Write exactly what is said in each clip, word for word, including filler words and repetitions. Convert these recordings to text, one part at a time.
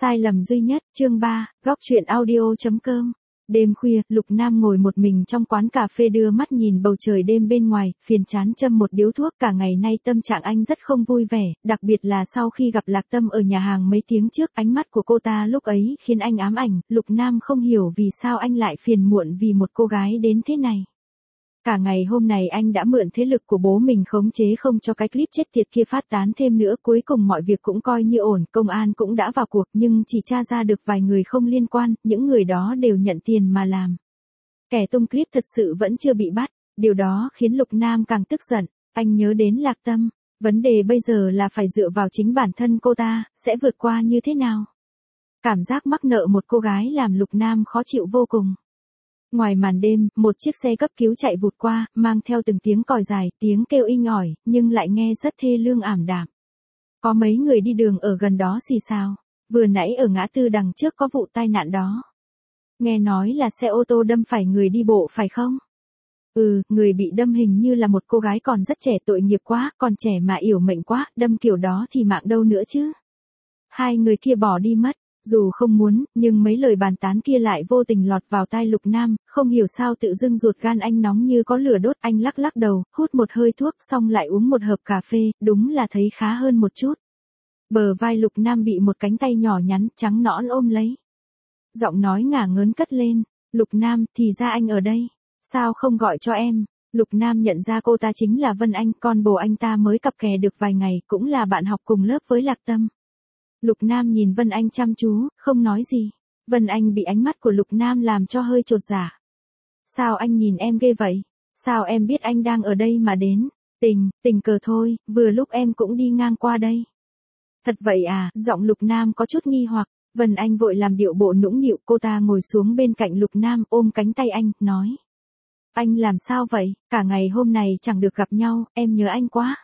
Sai lầm duy nhất, chương ba, góc truyện audio chấm com. Đêm khuya, Lục Nam ngồi một mình trong quán cà phê đưa mắt nhìn bầu trời đêm bên ngoài, phiền chán châm một điếu thuốc. Cả ngày nay tâm trạng anh rất không vui vẻ, đặc biệt là sau khi gặp Lạc Tâm ở nhà hàng mấy tiếng trước, ánh mắt của cô ta lúc ấy khiến anh ám ảnh. Lục Nam không hiểu vì sao anh lại phiền muộn vì một cô gái đến thế này. Cả ngày hôm nay anh đã mượn thế lực của bố mình khống chế không cho cái clip chết tiệt kia phát tán thêm nữa. Cuối cùng mọi việc cũng coi như ổn, công an cũng đã vào cuộc nhưng chỉ tra ra được vài người không liên quan, những người đó đều nhận tiền mà làm. Kẻ tung clip thật sự vẫn chưa bị bắt, điều đó khiến Lục Nam càng tức giận. Anh nhớ đến Lạc Tâm, vấn đề bây giờ là phải dựa vào chính bản thân cô ta, sẽ vượt qua như thế nào? Cảm giác mắc nợ một cô gái làm Lục Nam khó chịu vô cùng. Ngoài màn đêm, một chiếc xe cấp cứu chạy vụt qua, mang theo từng tiếng còi dài, tiếng kêu inh ỏi, nhưng lại nghe rất thê lương ảm đạm. Có mấy người đi đường ở gần đó xì xào, vừa nãy ở ngã tư đằng trước có vụ tai nạn đó. Nghe nói là xe ô tô đâm phải người đi bộ phải không? Ừ, người bị đâm hình như là một cô gái còn rất trẻ, tội nghiệp quá, còn trẻ mà yểu mệnh quá, đâm kiểu đó thì mạng đâu nữa chứ. Hai người kia bỏ đi mất. Dù không muốn, nhưng mấy lời bàn tán kia lại vô tình lọt vào tai Lục Nam, không hiểu sao tự dưng ruột gan anh nóng như có lửa đốt. Anh lắc lắc đầu, hút một hơi thuốc xong lại uống một hộp cà phê, đúng là thấy khá hơn một chút. Bờ vai Lục Nam bị một cánh tay nhỏ nhắn, trắng nõn ôm lấy. Giọng nói ngả ngớn cất lên, Lục Nam, thì ra anh ở đây, sao không gọi cho em? Lục Nam nhận ra cô ta chính là Vân Anh, con bồ anh ta mới cặp kè được vài ngày, cũng là bạn học cùng lớp với Lạc Tâm. Lục Nam nhìn Vân Anh chăm chú, không nói gì. Vân Anh bị ánh mắt của Lục Nam làm cho hơi chột dạ. Sao anh nhìn em ghê vậy? Sao em biết anh đang ở đây mà đến? Tình, tình cờ thôi, vừa lúc em cũng đi ngang qua đây. Thật vậy à? Giọng Lục Nam có chút nghi hoặc. Vân Anh vội làm điệu bộ nũng nịu, cô ta ngồi xuống bên cạnh Lục Nam, ôm cánh tay anh, nói. Anh làm sao vậy? Cả ngày hôm nay chẳng được gặp nhau, em nhớ anh quá.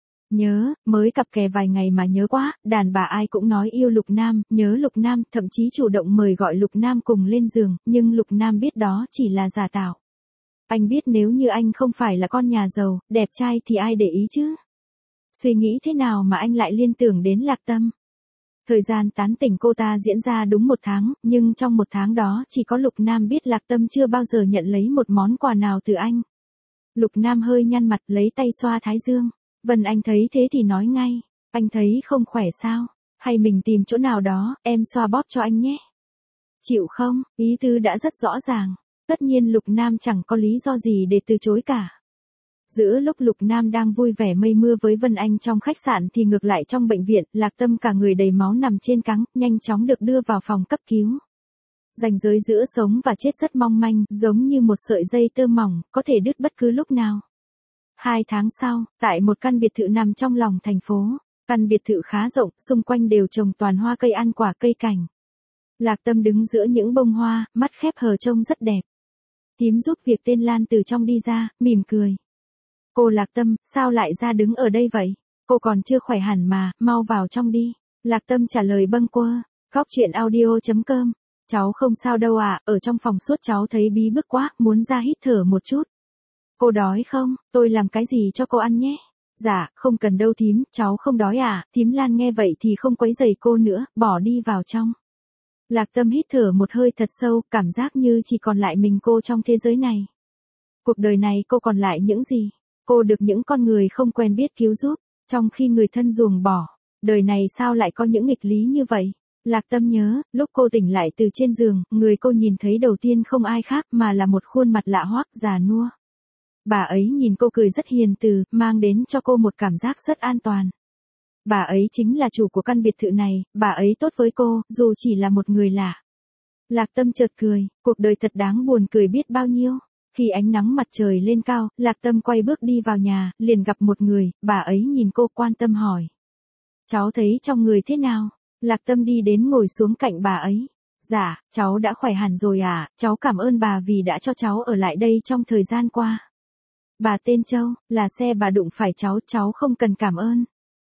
Nhớ, mới cặp kè vài ngày mà nhớ quá, đàn bà ai cũng nói yêu Lục Nam, nhớ Lục Nam, thậm chí chủ động mời gọi Lục Nam cùng lên giường, nhưng Lục Nam biết đó chỉ là giả tạo. Anh biết nếu như anh không phải là con nhà giàu, đẹp trai thì ai để ý chứ? Suy nghĩ thế nào mà anh lại liên tưởng đến Lạc Tâm? Thời gian tán tỉnh cô ta diễn ra đúng một tháng, nhưng trong một tháng đó chỉ có Lục Nam biết Lạc Tâm chưa bao giờ nhận lấy một món quà nào từ anh. Lục Nam hơi nhăn mặt lấy tay xoa thái dương. Vân Anh thấy thế thì nói ngay, anh thấy không khỏe sao, hay mình tìm chỗ nào đó, em xoa bóp cho anh nhé. Chịu không, ý tứ đã rất rõ ràng, tất nhiên Lục Nam chẳng có lý do gì để từ chối cả. Giữa lúc Lục Nam đang vui vẻ mây mưa với Vân Anh trong khách sạn thì ngược lại trong bệnh viện, Lạc Tâm cả người đầy máu nằm trên cáng, nhanh chóng được đưa vào phòng cấp cứu. Ranh giới giữa sống và chết rất mong manh, giống như một sợi dây tơ mỏng, có thể đứt bất cứ lúc nào. Hai tháng sau, tại một căn biệt thự nằm trong lòng thành phố, căn biệt thự khá rộng, xung quanh đều trồng toàn hoa cây ăn quả cây cảnh. Lạc Tâm đứng giữa những bông hoa, mắt khép hờ trông rất đẹp. Thím giúp việc tên Lan từ trong đi ra, mỉm cười. Cô Lạc Tâm, sao lại ra đứng ở đây vậy? Cô còn chưa khỏe hẳn mà, mau vào trong đi. Lạc Tâm trả lời bâng quơ. Góc truyện audio chấm com. Cháu không sao đâu ạ, à, ở trong phòng suốt cháu thấy bí bức quá, muốn ra hít thở một chút. Cô đói không? Tôi làm cái gì cho cô ăn nhé? Dạ, không cần đâu thím, cháu không đói à? Thím Lan nghe vậy thì không quấy rầy cô nữa, bỏ đi vào trong. Lạc Tâm hít thở một hơi thật sâu, cảm giác như chỉ còn lại mình cô trong thế giới này. Cuộc đời này cô còn lại những gì? Cô được những con người không quen biết cứu giúp, trong khi người thân ruồng bỏ. Đời này sao lại có những nghịch lý như vậy? Lạc Tâm nhớ, lúc cô tỉnh lại từ trên giường, người cô nhìn thấy đầu tiên không ai khác mà là một khuôn mặt lạ hoắc già nua. Bà ấy nhìn cô cười rất hiền từ, mang đến cho cô một cảm giác rất an toàn. Bà ấy chính là chủ của căn biệt thự này, bà ấy tốt với cô, dù chỉ là một người lạ. Lạc Tâm chợt cười, cuộc đời thật đáng buồn cười biết bao nhiêu. Khi ánh nắng mặt trời lên cao, Lạc Tâm quay bước đi vào nhà, liền gặp một người, bà ấy nhìn cô quan tâm hỏi. Cháu thấy trong người thế nào? Lạc Tâm đi đến ngồi xuống cạnh bà ấy. Dạ, cháu đã khỏe hẳn rồi à, cháu cảm ơn bà vì đã cho cháu ở lại đây trong thời gian qua. Bà tên Châu, là xe bà đụng phải cháu, cháu không cần cảm ơn.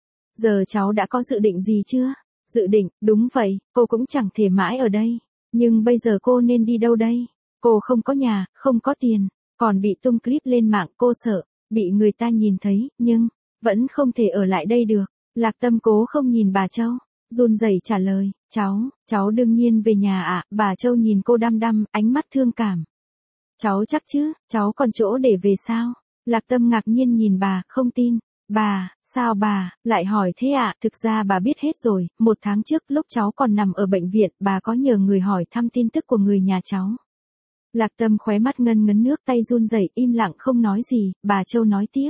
Giờ cháu đã có dự định gì chưa? Dự định, đúng vậy, cô cũng chẳng thể mãi ở đây. Nhưng bây giờ cô nên đi đâu đây? Cô không có nhà, không có tiền, còn bị tung clip lên mạng, cô sợ, bị người ta nhìn thấy, nhưng, vẫn không thể ở lại đây được. Lạc Tâm cố không nhìn bà Châu. run rẩy trả lời, cháu, cháu đương nhiên về nhà ạ, bà Châu nhìn cô đăm đăm, ánh mắt thương cảm. Cháu chắc chứ, cháu còn chỗ để về sao? Lạc Tâm ngạc nhiên nhìn bà, không tin. Bà, sao bà, lại hỏi thế ạ? Thực ra bà biết hết rồi, một tháng trước lúc cháu còn nằm ở bệnh viện, bà có nhờ người hỏi thăm tin tức của người nhà cháu. Lạc Tâm khóe mắt ngân ngấn nước, tay run rẩy, im lặng không nói gì, bà Châu nói tiếp.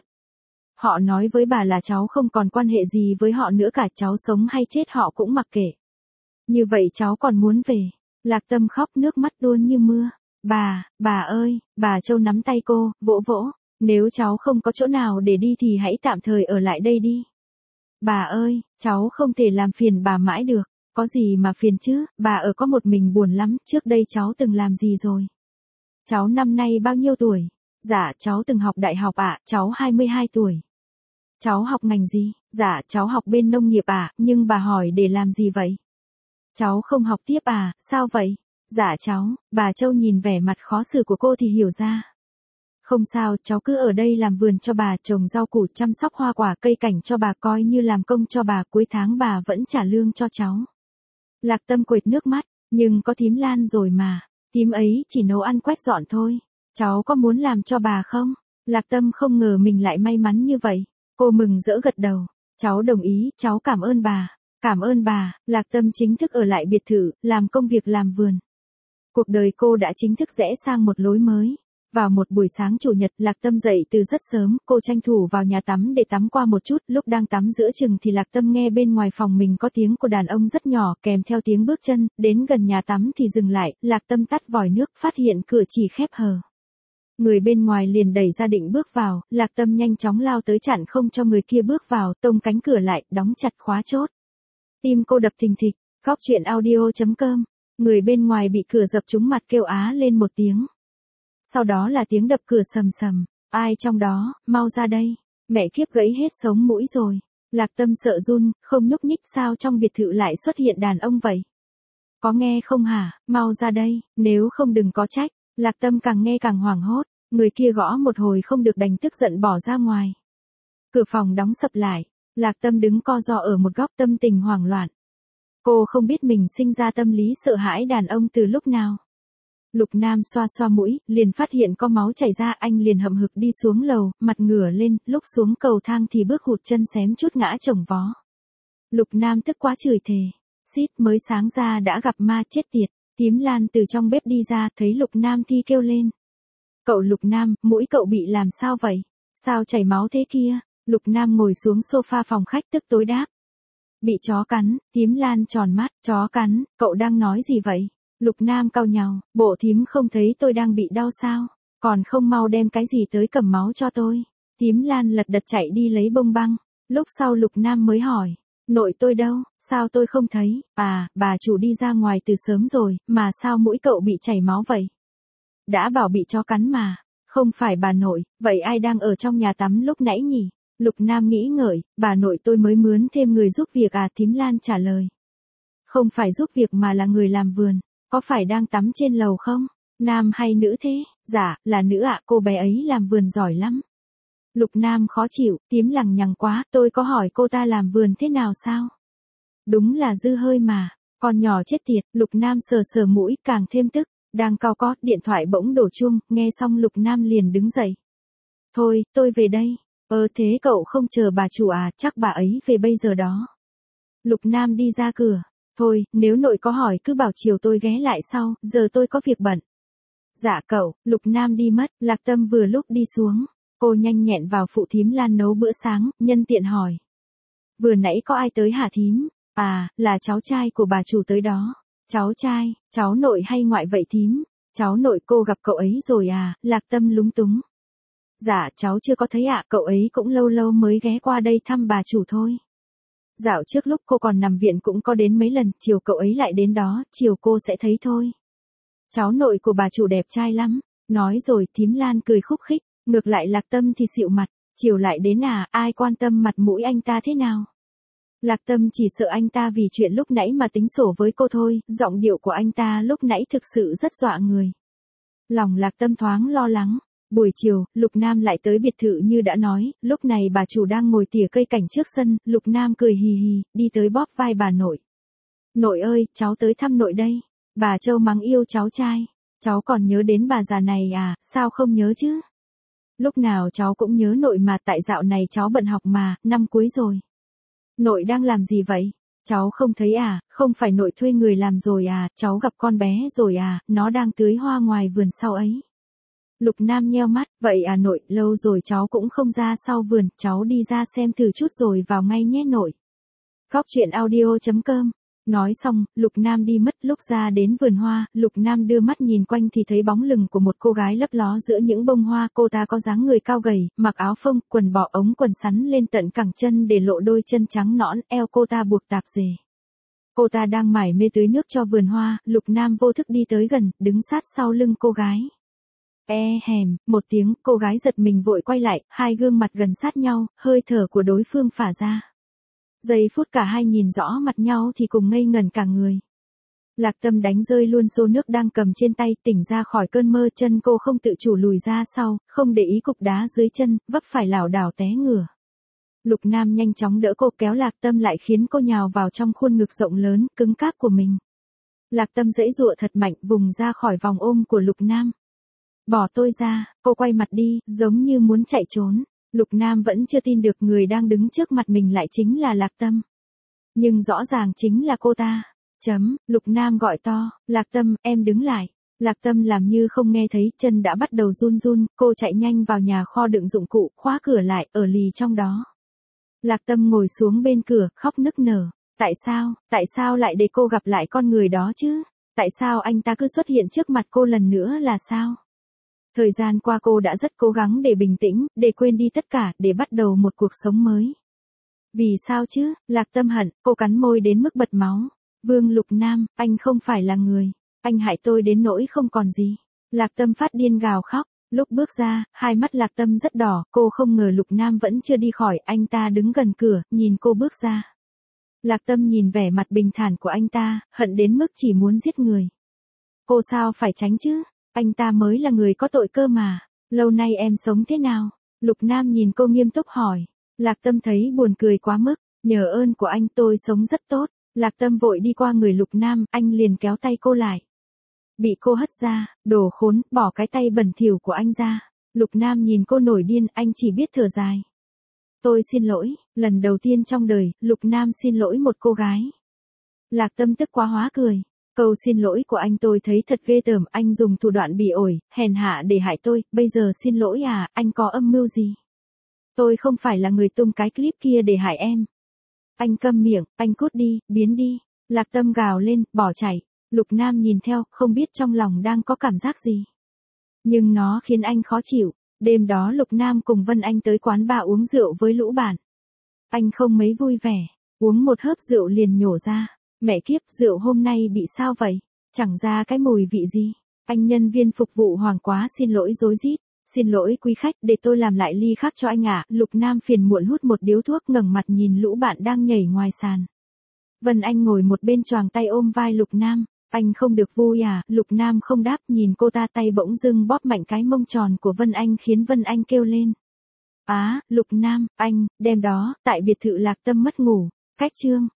Họ nói với bà là cháu không còn quan hệ gì với họ nữa cả, cháu sống hay chết họ cũng mặc kệ. Như vậy cháu còn muốn về. Lạc Tâm khóc nước mắt tuôn như mưa. Bà, bà ơi, bà Châu nắm tay cô, vỗ vỗ. Nếu cháu không có chỗ nào để đi thì hãy tạm thời ở lại đây đi. Bà ơi, cháu không thể làm phiền bà mãi được. Có gì mà phiền chứ, bà ở có một mình buồn lắm, trước đây cháu từng làm gì rồi? Cháu năm nay bao nhiêu tuổi? Dạ, cháu từng học đại học ạ, cháu hai mươi hai tuổi. Cháu học ngành gì? Dạ, cháu học bên nông nghiệp ạ, nhưng bà hỏi để làm gì vậy? Cháu không học tiếp à, sao vậy? Dạ cháu, bà Châu nhìn vẻ mặt khó xử của cô thì hiểu ra. Không sao, cháu cứ ở đây làm vườn cho bà, trồng rau củ, chăm sóc hoa quả cây cảnh cho bà, coi như làm công cho bà, cuối tháng bà vẫn trả lương cho cháu. Lạc Tâm quệt nước mắt, nhưng có thím Lan rồi mà, thím ấy chỉ nấu ăn quét dọn thôi, cháu có muốn làm cho bà không? Lạc Tâm không ngờ mình lại may mắn như vậy, cô mừng rỡ gật đầu, cháu đồng ý, cháu cảm ơn bà. Cảm ơn bà, Lạc Tâm chính thức ở lại biệt thự, làm công việc làm vườn. Cuộc đời cô đã chính thức rẽ sang một lối mới. Vào một buổi sáng chủ nhật, Lạc Tâm dậy từ rất sớm, cô tranh thủ vào nhà tắm để tắm qua một chút, lúc đang tắm giữa chừng thì Lạc Tâm nghe bên ngoài phòng mình có tiếng của đàn ông rất nhỏ, kèm theo tiếng bước chân, đến gần nhà tắm thì dừng lại, Lạc Tâm tắt vòi nước, phát hiện cửa chỉ khép hờ. Người bên ngoài liền đẩy ra định bước vào, Lạc Tâm nhanh chóng lao tới chặn không cho người kia bước vào, tông cánh cửa lại, đóng chặt khóa chốt. Tim cô đập thình thịch, góc chuyện audio chấm com, người bên ngoài bị cửa dập trúng mặt kêu á lên một tiếng. Sau đó là tiếng đập cửa sầm sầm, ai trong đó, mau ra đây, mẹ kiếp gãy hết sống mũi rồi. Lạc Tâm sợ run, không nhúc nhích, sao trong biệt thự lại xuất hiện đàn ông vậy? Có nghe không hả, mau ra đây, nếu không đừng có trách. Lạc Tâm càng nghe càng hoảng hốt, người kia gõ một hồi không được đành tức giận bỏ ra ngoài. Cửa phòng đóng sập lại. Lạc Tâm đứng co ro ở một góc, tâm tình hoảng loạn. Cô không biết mình sinh ra tâm lý sợ hãi đàn ông từ lúc nào. Lục Nam xoa xoa mũi, liền phát hiện có máu chảy ra, anh liền hậm hực đi xuống lầu, mặt ngửa lên, lúc xuống cầu thang thì bước hụt chân xém chút ngã chồng vó. Lục Nam tức quá chửi thề. Xít, mới sáng ra đã gặp ma, chết tiệt. Tím Lan từ trong bếp đi ra, thấy Lục Nam thì kêu lên. Cậu Lục Nam, mũi cậu bị làm sao vậy? Sao chảy máu thế kia? Lục Nam ngồi xuống sofa phòng khách tức tối đáp. Bị chó cắn, Tím Lan tròn mắt, chó cắn, cậu đang nói gì vậy? Lục Nam cau nhàu, bộ thím không thấy tôi đang bị đau sao? Còn không mau đem cái gì tới cầm máu cho tôi. Tím Lan lật đật chạy đi lấy bông băng. Lúc sau Lục Nam mới hỏi. Nội tôi đâu, sao tôi không thấy? À, bà chủ đi ra ngoài từ sớm rồi, mà sao mũi cậu bị chảy máu vậy? Đã bảo bị chó cắn mà. Không phải bà nội, vậy ai đang ở trong nhà tắm lúc nãy nhỉ? Lục Nam nghĩ ngợi, bà nội tôi mới mướn thêm người giúp việc à, Thím Lan trả lời. Không phải giúp việc mà là người làm vườn, có phải đang tắm trên lầu không? Nam hay nữ thế? Dạ, là nữ ạ, cô bé ấy làm vườn giỏi lắm. Lục Nam khó chịu, Tím lằng nhằng quá, tôi có hỏi cô ta làm vườn thế nào sao? Đúng là dư hơi mà, con nhỏ chết tiệt, Lục Nam sờ sờ mũi, càng thêm tức, đang cau có, điện thoại bỗng đổ chuông, nghe xong Lục Nam liền đứng dậy. Thôi, tôi về đây. Ơ thế cậu không chờ bà chủ à, chắc bà ấy về bây giờ đó. Lục Nam đi ra cửa. Thôi, nếu nội có hỏi cứ bảo chiều tôi ghé lại sau, giờ tôi có việc bận. Dạ cậu, Lục Nam đi mất, Lạc Tâm vừa lúc đi xuống. Cô nhanh nhẹn vào phụ Thím Lan nấu bữa sáng, nhân tiện hỏi. Vừa nãy có ai tới hả thím? À, là cháu trai của bà chủ tới đó. Cháu trai, cháu nội hay ngoại vậy thím? Cháu nội cô gặp cậu ấy rồi à, Lạc Tâm lúng túng. Dạ, cháu chưa có thấy ạ, cậu ấy cũng lâu lâu mới ghé qua đây thăm bà chủ thôi. Dạo trước lúc cô còn nằm viện cũng có đến mấy lần, chiều cậu ấy lại đến đó, chiều cô sẽ thấy thôi. Cháu nội của bà chủ đẹp trai lắm. Nói rồi Thím Lan cười khúc khích, ngược lại Lạc Tâm thì xịu mặt, chiều lại đến à, ai quan tâm mặt mũi anh ta thế nào. Lạc Tâm chỉ sợ anh ta vì chuyện lúc nãy mà tính sổ với cô thôi, giọng điệu của anh ta lúc nãy thực sự rất dọa người. Lòng Lạc Tâm thoáng lo lắng. Buổi chiều, Lục Nam lại tới biệt thự như đã nói, lúc này bà chủ đang ngồi tỉa cây cảnh trước sân, Lục Nam cười hì hì, đi tới bóp vai bà nội. Nội ơi, cháu tới thăm nội đây. Bà Châu mắng yêu cháu trai. Cháu còn nhớ đến bà già này à, sao không nhớ chứ? Lúc nào cháu cũng nhớ nội mà, tại dạo này cháu bận học mà, năm cuối rồi. Nội đang làm gì vậy? Cháu không thấy à, không phải nội thuê người làm rồi à, cháu gặp con bé rồi à, nó đang tưới hoa ngoài vườn sau ấy. Lục Nam nheo mắt, vậy à nội, lâu rồi cháu cũng không ra sau vườn, cháu đi ra xem thử chút rồi vào ngay nhé nội. Góc truyện audio chấm com. Nói xong, Lục Nam đi mất, lúc ra đến vườn hoa, Lục Nam đưa mắt nhìn quanh thì thấy bóng lưng của một cô gái lấp ló giữa những bông hoa, cô ta có dáng người cao gầy, mặc áo phông, quần bò ống quần sắn lên tận cẳng chân để lộ đôi chân trắng nõn, eo cô ta buộc tạp dề. Cô ta đang mải mê tưới nước cho vườn hoa, Lục Nam vô thức đi tới gần, đứng sát sau lưng cô gái. E hèm, một tiếng, cô gái giật mình vội quay lại, hai gương mặt gần sát nhau, hơi thở của đối phương phả ra. Giây phút cả hai nhìn rõ mặt nhau thì cùng ngây ngẩn cả người. Lạc Tâm đánh rơi luôn xô nước đang cầm trên tay, tỉnh ra khỏi cơn mơ, chân cô không tự chủ lùi ra sau, không để ý cục đá dưới chân, vấp phải lảo đảo té ngửa. Lục Nam nhanh chóng đỡ cô, kéo Lạc Tâm lại khiến cô nhào vào trong khuôn ngực rộng lớn, cứng cáp của mình. Lạc Tâm giãy giụa thật mạnh, vùng ra khỏi vòng ôm của Lục Nam. Bỏ tôi ra, cô quay mặt đi, giống như muốn chạy trốn. Lục Nam vẫn chưa tin được người đang đứng trước mặt mình lại chính là Lạc Tâm. Nhưng rõ ràng chính là cô ta. Chấm, Lục Nam gọi to, Lạc Tâm, em đứng lại. Lạc Tâm làm như không nghe thấy, chân đã bắt đầu run run, cô chạy nhanh vào nhà kho đựng dụng cụ, khóa cửa lại, ở lì trong đó. Lạc Tâm ngồi xuống bên cửa, khóc nức nở. Tại sao, tại sao lại để cô gặp lại con người đó chứ? Tại sao anh ta cứ xuất hiện trước mặt cô lần nữa là sao? Thời gian qua cô đã rất cố gắng để bình tĩnh, để quên đi tất cả, để bắt đầu một cuộc sống mới. Vì sao chứ? Lạc Tâm hận, cô cắn môi đến mức bật máu. Vương Lục Nam, anh không phải là người. Anh hại tôi đến nỗi không còn gì. Lạc Tâm phát điên gào khóc. Lúc bước ra, hai mắt Lạc Tâm rất đỏ, cô không ngờ Lục Nam vẫn chưa đi khỏi, anh ta đứng gần cửa, nhìn cô bước ra. Lạc Tâm nhìn vẻ mặt bình thản của anh ta, hận đến mức chỉ muốn giết người. Cô sao phải tránh chứ? Anh ta mới là người có tội cơ mà. Lâu nay em sống thế nào? Lục Nam nhìn cô nghiêm túc hỏi. Lạc Tâm thấy buồn cười quá mức. Nhờ ơn của anh tôi sống rất tốt. Lạc Tâm vội đi qua người Lục Nam, anh liền kéo tay cô lại. Bị cô hất ra, đồ khốn, bỏ cái tay bẩn thỉu của anh ra. Lục Nam nhìn cô nổi điên, anh chỉ biết thở dài. Tôi xin lỗi, lần đầu tiên trong đời, Lục Nam xin lỗi một cô gái. Lạc Tâm tức quá hóa cười. Câu xin lỗi của anh tôi thấy thật ghê tởm, anh dùng thủ đoạn bỉ ổi, hèn hạ để hại tôi, bây giờ xin lỗi à, anh có âm mưu gì? Tôi không phải là người tung cái clip kia để hại em. Anh câm miệng, anh cút đi, biến đi. Lạc Tâm gào lên, bỏ chạy. Lục Nam nhìn theo, không biết trong lòng đang có cảm giác gì. Nhưng nó khiến anh khó chịu. Đêm đó Lục Nam cùng Vân Anh tới quán bar uống rượu với lũ bạn. Anh không mấy vui vẻ, uống một hớp rượu liền nhổ ra. Mẹ kiếp, rượu hôm nay bị sao vậy? Chẳng ra cái mùi vị gì. Anh nhân viên phục vụ hoàng quá xin lỗi rối rít. Xin lỗi quý khách, để tôi làm lại ly khác cho anh ạ. Lục Nam phiền muộn hút một điếu thuốc, ngẩng mặt nhìn lũ bạn đang nhảy ngoài sàn. Vân Anh ngồi một bên choàng tay ôm vai Lục Nam. Anh không được vui à? Lục Nam không đáp, nhìn cô ta, tay bỗng dưng bóp mạnh cái mông tròn của Vân Anh khiến Vân Anh kêu lên. Á, à, Lục Nam, anh, đêm đó, tại biệt thự Lạc Tâm mất ngủ. Cách chương.